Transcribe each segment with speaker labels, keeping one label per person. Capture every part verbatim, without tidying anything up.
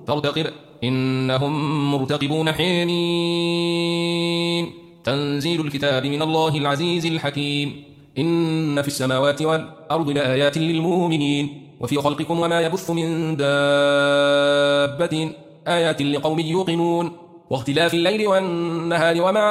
Speaker 1: فارتقب إنهم مرتقبون. حين تنزيل الكتاب من الله العزيز الحكيم. إن في السماوات والأرض لآيات للمؤمنين وفي خلقكم وما يبث من دابة آيات لقوم يوقنون واختلاف الليل والنهار وما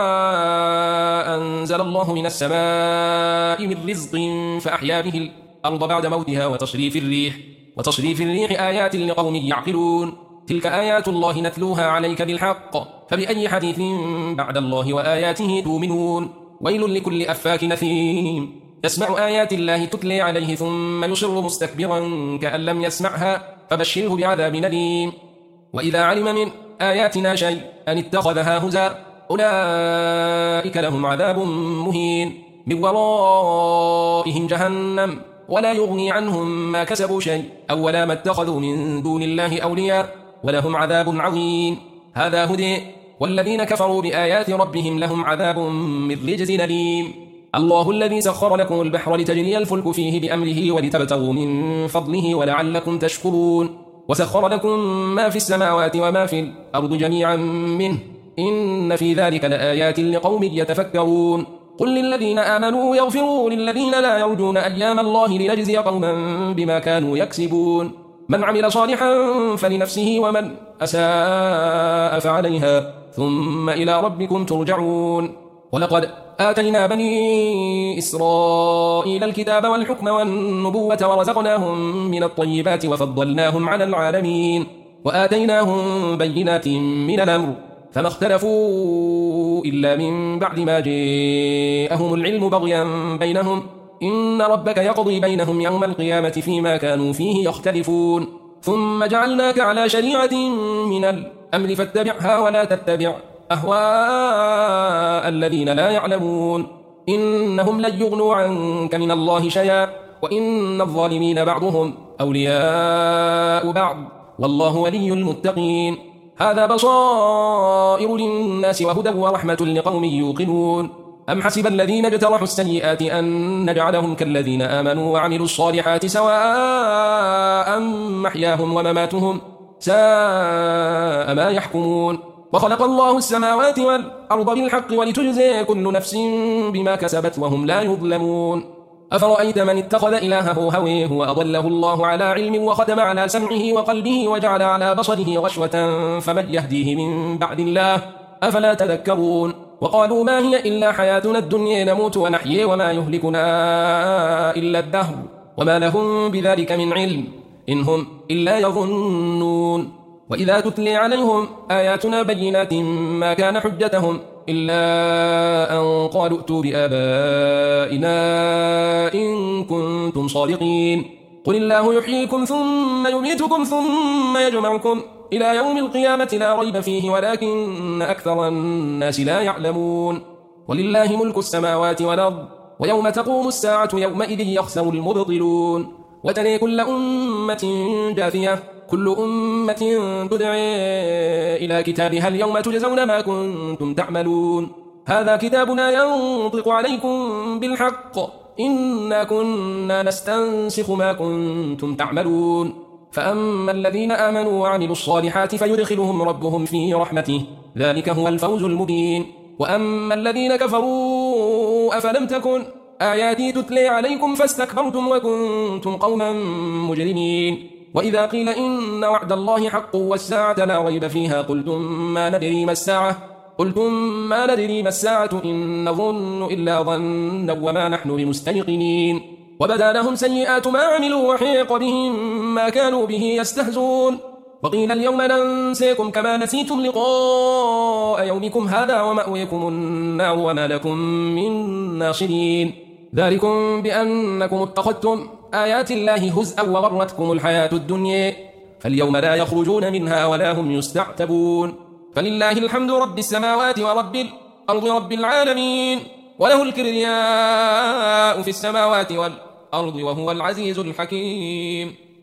Speaker 1: أنزل الله من السماء من رزق فأحيا به الأرض بعد موتها وتصريف الريح وتصريف الريح آيات لقوم يعقلون. تلك آيات الله نتلوها عليك بالحق فبأي حديث بعد الله وآياته تؤمنون. ويل لكل أفاك نثيم يسمع آيات الله تتلي عليه ثم يصر مستكبرا كأن لم يسمعها فبشره بعذاب أليم. وإذا علم من آياتنا شيء أن اتخذها هزا أولئك لهم عذاب مهين من ورائهم جهنم ولا يغني عنهم ما كسبوا شيء أو ولا ما اتخذوا من دون الله أولياء ولهم عذاب عظيم. هذا هدي والذين كفروا بآيات ربهم لهم عذاب من رجز أليم. الله الذي سخر لكم البحر لتجري الفلك فيه بأمره ولتبتغوا من فضله ولعلكم تشكرون. وسخر لكم ما في السماوات وما في الأرض جميعا منه إن في ذلك لآيات لقوم يتفكرون. قل للذين آمنوا يغفروا للذين لا يرجون أيام الله ليجزي قوما بما كانوا يكسبون. من عمل صالحا فلنفسه ومن أساء فعليها ثم إلى ربكم ترجعون. ولقد آتينا بني إسرائيل الكتاب والحكم والنبوة ورزقناهم من الطيبات وفضلناهم على العالمين وآتيناهم بينات من الأمر فما اختلفوا إلا من بعد ما جاءهم العلم بغيا بينهم إن ربك يقضي بينهم يوم القيامة فيما كانوا فيه يختلفون. ثم جعلناك على شريعة من الأمر فاتبعها ولا تتبع أهواء الذين لا يعلمون إنهم لن يغنوا عنك من الله شيئا وإن الظالمين بعضهم أولياء بعض والله ولي المتقين. هذا بصائر للناس وهدى ورحمة لقوم يوقنون. أم حسب الذين اجترحوا السيئات أن نجعلهم كالذين آمنوا وعملوا الصالحات سواء محياهم ومماتهم ساء ما يحكمون. وخلق الله السماوات والأرض بالحق ولتجزي كل نفس بما كسبت وهم لا يظلمون. أفرأيت من اتخذ إلهه هويه وأضله الله على علم وختم على سمعه وقلبه وجعل على بصره غشوة فمن يهديه من بعد الله أفلا تذكرون. وقالوا ما هي إلا حياتنا الدنيا نموت ونحيي وما يهلكنا إلا الدهر وما لهم بذلك من علم إن هم إلا يظنون. وإذا تتلي عليهم آياتنا بينات ما كان حجتهم إلا أن قالوا ائتوا بآبائنا إن كنتم صادقين. قل الله يحييكم ثم يميتكم ثم يجمعكم إلى يوم القيامة لا ريب فيه ولكن أكثر الناس لا يعلمون. ولله ملك السماوات والأرض ويوم تقوم الساعة يومئذ يخسر المبطلون. وترى كل أمة جاثية كل أمة تدعي إلى كتابها اليوم تجزون ما كنتم تعملون. هذا كتابنا ينطق عليكم بالحق إنا كنا نستنسخ ما كنتم تعملون. فأما الذين آمنوا وعملوا الصالحات فيدخلهم ربهم في رحمته ذلك هو الفوز المبين. وأما الذين كفروا أفلم تكن آياتي تتلي عليكم فاستكبرتم وكنتم قوما مجرمين. وإذا قيل إن وعد الله حق والساعة لا ريب فيها قلتم ما ندري ما الساعة قلتم ما ندري ما الساعة إن نظن إلا ظنا وما نحن بمستيقنين. وبدا لهم سيئات ما عملوا وحيق بهم ما كانوا به يستهزون. وقيل اليوم ننسيكم كما نسيتم لقاء يومكم هذا ومأويكم النار وما لكم من ناصرين. ذلكم بأنكم اتخذتم آيات الله هزءا وغرتكم الحياة الدنيا فاليوم لا يخرجون منها ولا هم يستعتبون. فلله الحمد رب السماوات ورب الأرض رب العالمين وله الكبرياء في السماوات والأرض وهو العزيز الحكيم.